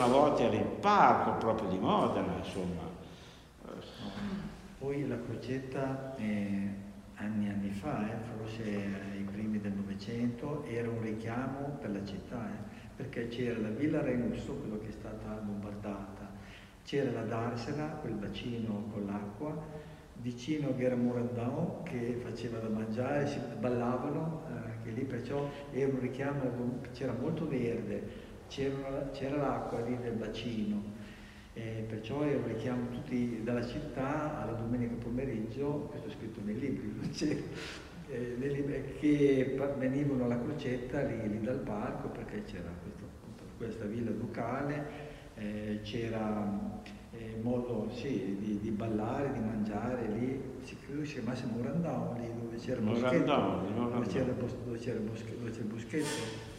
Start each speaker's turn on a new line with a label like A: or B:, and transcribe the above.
A: Una volta era il parco proprio di Modena, insomma.
B: Poi la Crocetta, anni e anni fa, forse ai primi del Novecento, era un richiamo per la città, perché c'era la Villa Renusso, quello che è stata bombardata, c'era la Darsena, quel bacino con l'acqua, vicino Gherra Morandão che faceva da mangiare, si ballavano anche lì, perciò era un richiamo, c'era molto verde, c'era l'acqua lì del bacino. Perciò io richiamo tutti dalla città alla domenica pomeriggio, questo è scritto nei libri, che venivano alla Crocetta lì dal parco perché c'era questa villa ducale, c'era modo di ballare, di mangiare lì, si credo si chiamasse Morandão, lì dove c'era il boschetto, dove c'era il boschetto.